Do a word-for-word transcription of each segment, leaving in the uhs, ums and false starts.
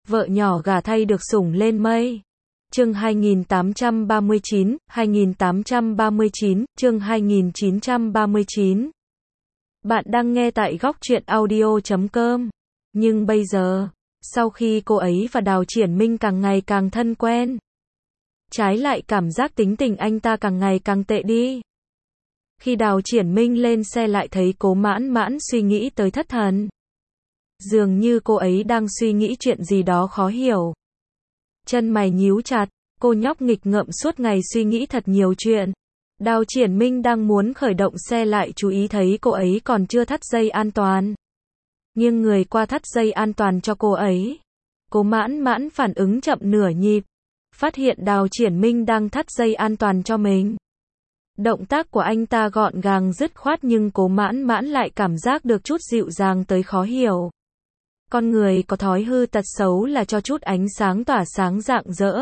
Vợ nhỏ gả thay được sủng lên mây. Chương hai nghìn tám trăm ba mươi chín, hai nghìn tám trăm ba mươi chín, chương hai nghìn chín trăm ba mươi chín. Bạn đang nghe tại góc truyện audio chấm com. Nhưng bây giờ, sau khi cô ấy và Đào Triển Minh càng ngày càng thân quen, trái lại cảm giác tính tình anh ta càng ngày càng tệ đi. Khi Đào Triển Minh lên xe lại thấy Cố Mãn Mãn suy nghĩ tới thất thần. Dường như cô ấy đang suy nghĩ chuyện gì đó khó hiểu. Chân mày nhíu chặt, cô nhóc nghịch ngợm suốt ngày suy nghĩ thật nhiều chuyện. Đào Triển Minh đang muốn khởi động xe lại chú ý thấy cô ấy còn chưa thắt dây an toàn. Nhưng người qua thắt dây an toàn cho cô ấy. Cố Mãn Mãn phản ứng chậm nửa nhịp. Phát hiện Đào Triển Minh đang thắt dây an toàn cho mình. Động tác của anh ta gọn gàng dứt khoát nhưng Cố Mãn Mãn lại cảm giác được chút dịu dàng tới khó hiểu. Con người có thói hư tật xấu là cho chút ánh sáng tỏa sáng rạng rỡ.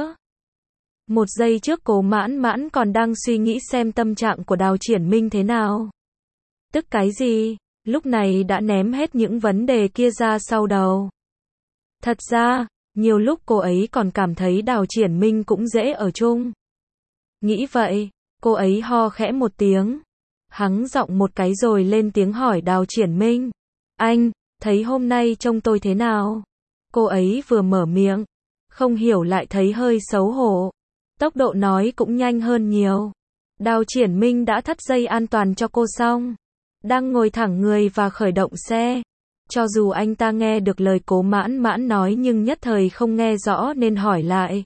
Một giây trước Cố Mãn Mãn còn đang suy nghĩ xem tâm trạng của Đào Triển Minh thế nào. Tức cái gì, lúc này đã ném hết những vấn đề kia ra sau đầu. Thật ra, nhiều lúc cô ấy còn cảm thấy Đào Triển Minh cũng dễ ở chung. Nghĩ vậy, cô ấy ho khẽ một tiếng. Hắng giọng một cái rồi lên tiếng hỏi Đào Triển Minh. Anh, thấy hôm nay trông tôi thế nào? Cô ấy vừa mở miệng, không hiểu lại thấy hơi xấu hổ. Tốc độ nói cũng nhanh hơn nhiều. Đào Triển Minh đã thắt dây an toàn cho cô xong. Đang ngồi thẳng người và khởi động xe. Cho dù anh ta nghe được lời Cố Mãn Mãn nói nhưng nhất thời không nghe rõ nên hỏi lại.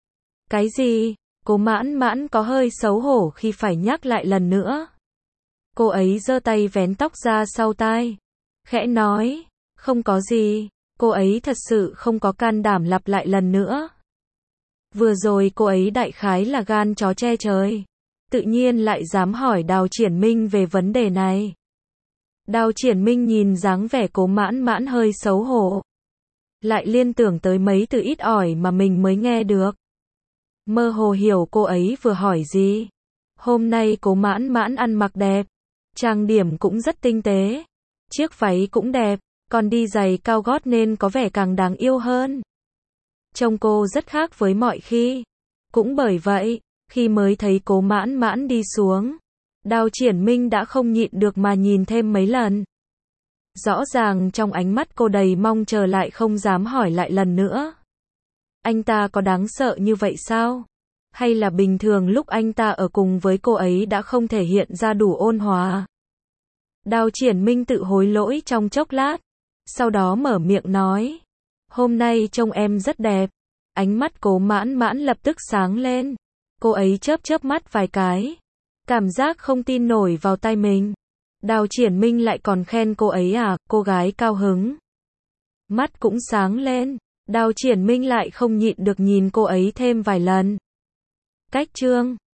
Cái gì? Cố Mãn Mãn có hơi xấu hổ khi phải nhắc lại lần nữa. Cô ấy giơ tay vén tóc ra sau tai. Khẽ nói, không có gì, cô ấy thật sự không có can đảm lặp lại lần nữa. Vừa rồi cô ấy đại khái là gan chó che trời. Tự nhiên lại dám hỏi Đào Triển Minh về vấn đề này. Đào Triển Minh nhìn dáng vẻ Cố Mãn Mãn hơi xấu hổ. Lại liên tưởng tới mấy từ ít ỏi mà mình mới nghe được. Mơ hồ hiểu cô ấy vừa hỏi gì. Hôm nay Cố Mãn Mãn ăn mặc đẹp. Trang điểm cũng rất tinh tế. Chiếc váy cũng đẹp, còn đi giày cao gót nên có vẻ càng đáng yêu hơn. Trông cô rất khác với mọi khi. Cũng bởi vậy, khi mới thấy Cố Mãn Mãn đi xuống, Đào Triển Minh đã không nhịn được mà nhìn thêm mấy lần. Rõ ràng trong ánh mắt cô đầy mong chờ lại không dám hỏi lại lần nữa. Anh ta có đáng sợ như vậy sao? Hay là bình thường lúc anh ta ở cùng với cô ấy đã không thể hiện ra đủ ôn hòa? Đào Triển Minh tự hối lỗi trong chốc lát. Sau đó mở miệng nói. Hôm nay trông em rất đẹp. Ánh mắt Cố Mãn Mãn lập tức sáng lên. Cô ấy chớp chớp mắt vài cái. Cảm giác không tin nổi vào tay mình. Đào Triển Minh lại còn khen cô ấy à, cô gái cao hứng. Mắt cũng sáng lên. Đào Triển Minh lại không nhịn được nhìn cô ấy thêm vài lần. Cách chương